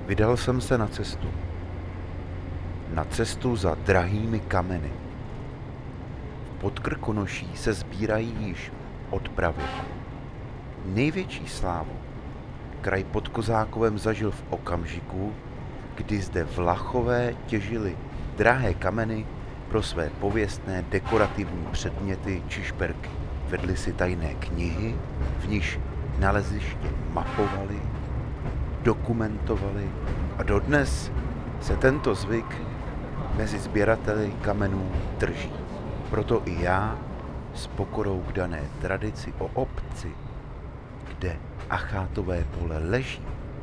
Vydal jsem se na cestu. Na cestu za drahými kameny. V Podkrkonoší se sbírají již od pravěku. Největší slávu kraj pod Kozákovem zažil v okamžiku, kdy zde Vlachové těžili drahé kameny pro své pověstné dekorativní předměty či šperky. Vedli si tajné knihy, v níž naleziště mapovali, dokumentovali a dodnes se tento zvyk mezi sběrateli kamenů drží. Proto i já s pokorou k dané tradici o obci, kde Achátové pole leží,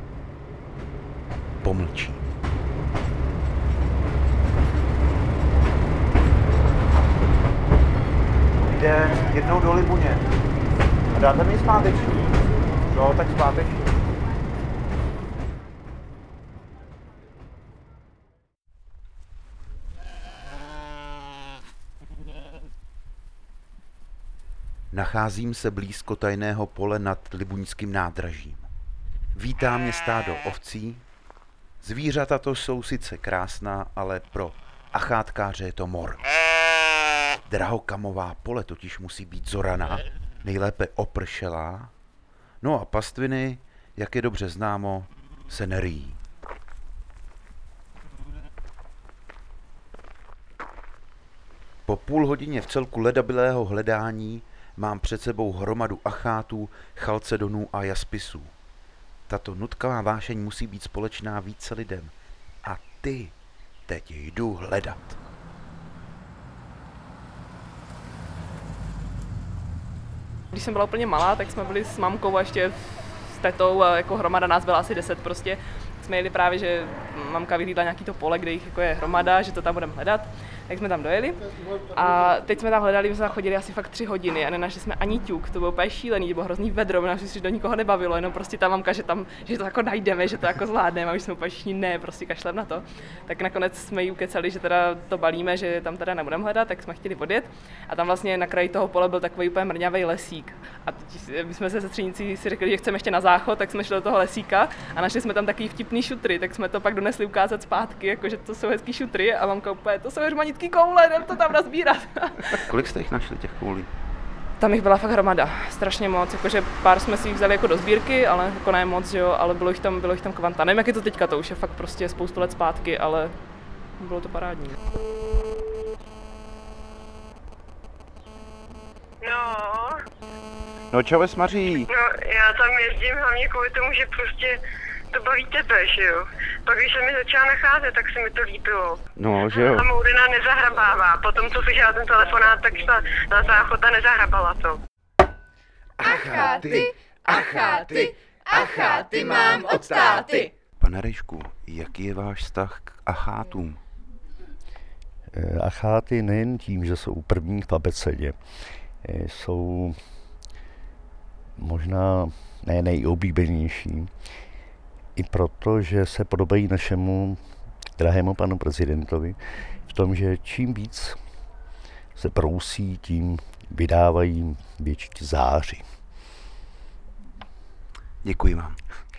pomlčím. Jde jednou do Libuně. A dáte mi zpáteční? No, tak zpáteční. Nacházím se blízko tajného pole nad Libuňským nádražím. Vítá mě stádo ovcí. Zvířata to jsou sice krásná, ale pro achátkáře je to mor. Drahokamová pole totiž musí být zoraná, nejlépe opršelá. No a pastviny, jak je dobře známo, se neryjí. Po půl hodině v celku ledabilého hledání mám před sebou hromadu achátů, chalcedonů a jaspisů. Tato nutkavá vášeň musí být společná více lidem. A ty teď jdu hledat. Když jsem byla úplně malá, tak jsme byli s mamkou a ještě s tetou, jako hromada nás byla asi 10 prostě. Jsme jeli právě, že mamka vyhlídla nějaký to pole, kde jich jako je hromada, že to tam budeme hledat. Tak jsme tam dojeli a teď jsme tam hledali, my jsme tam chodili asi fakt 3 hodiny a nenašli jsme ani ťuk, to bylo úplně šílený, to bylo hrozný vedro, nás si do nikoho nebavilo, jenom prostě ta mamka, že to jako najdeme, že to jako zvládneme a my jsme úplně všichni ne, prostě kašlem na to. Tak nakonec jsme jí ukecali, že teda to balíme, že tam teda nebudeme hledat, tak jsme chtěli odjet a tam vlastně na kraji toho pole byl takový úplně mrňavý lesík. A my jsme se sestřenicí si řekli, že chceme ještě na záchod, tak jsme šli do toho lesíka a našli jsme tam takový vtipný šutry, tak jsme to pak donesli ukázat zpátky, jakože to jsou hezký šutry a mamka úplně, to jsou hřmanitský koule, jdem to tam nazbírat. Kolik jste jich našli, těch koulí? Tam jich byla fakt hromada, strašně moc, jakože pár jsme si jich vzali jako do sbírky, ale jako ne moc, jo, ale bylo jich tam kvanta. Nevím, jak je to teďka, to už je fakt prostě spoustu let zpátky, ale bylo to parádní. No čau, Maří. No, já tam jezdím hlavně kvůli tomu, že prostě to baví tebe, že jo. Pak když se mi začala nacházet, tak se mi to líbilo. No, že jo. A Moudina nezahrabává. Potom, co slyšela ten telefonát, tak šla na záchod a nezahrabala to. Acháty mám od táty. Pane Rejšku, jaký je váš vztah k achátům? Acháty nejen tím, že jsou první v abecedě, jsou možná ne nejoblíbenější, i proto, že se podobají našemu drahému panu prezidentovi v tom, že čím víc se prousí, tím vydávají větší záři. Děkuji vám.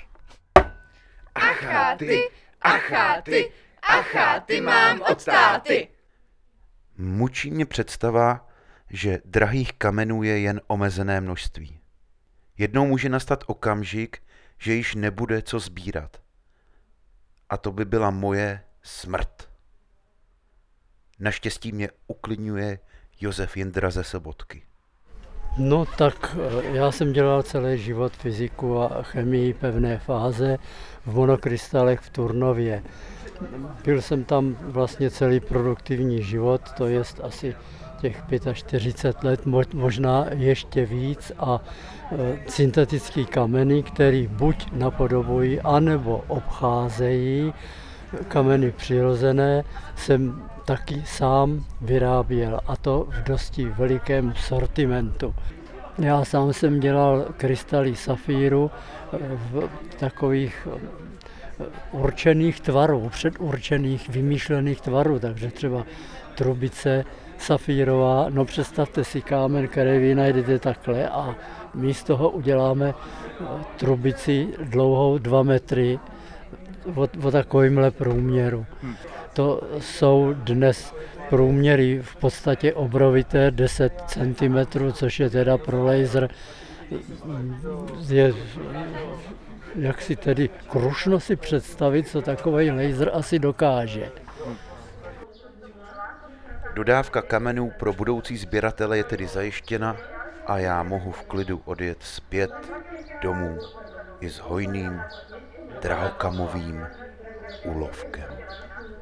Acháty mám od táty. Mučí mě představa, že drahých kamenů je jen omezené množství. Jednou může nastat okamžik, že již nebude co sbírat. A to by byla moje smrt. Naštěstí mě uklidňuje Josef Jindra ze Sobotky. No tak já jsem dělal celý život fyziku a chemii pevné fáze v monokrystalech v Turnově. Byl jsem tam vlastně celý produktivní život, to je asi těch 45 let, možná ještě víc a syntetický kameny, který buď napodobují, anebo obcházejí kameny přirozené, jsem taky sám vyráběl a to v dosti velikém sortimentu. Já sám jsem dělal krystaly safíru v takových určených tvarů, předurčených, vymýšlených tvarů, takže třeba trubice safírová, no představte si kámen, který vy najdete takhle a my z toho uděláme trubici dlouhou 2 metry, o takovémhle průměru. To jsou dnes průměry v podstatě obrovité, 10 cm, což je teda pro laser, je, jak si tedy krušno si představit, co takový laser asi dokáže. Dodávka kamenů pro budoucí sběratele je tedy zajištěna a já mohu v klidu odjet zpět domů i s hojným drahokamovým úlovkem.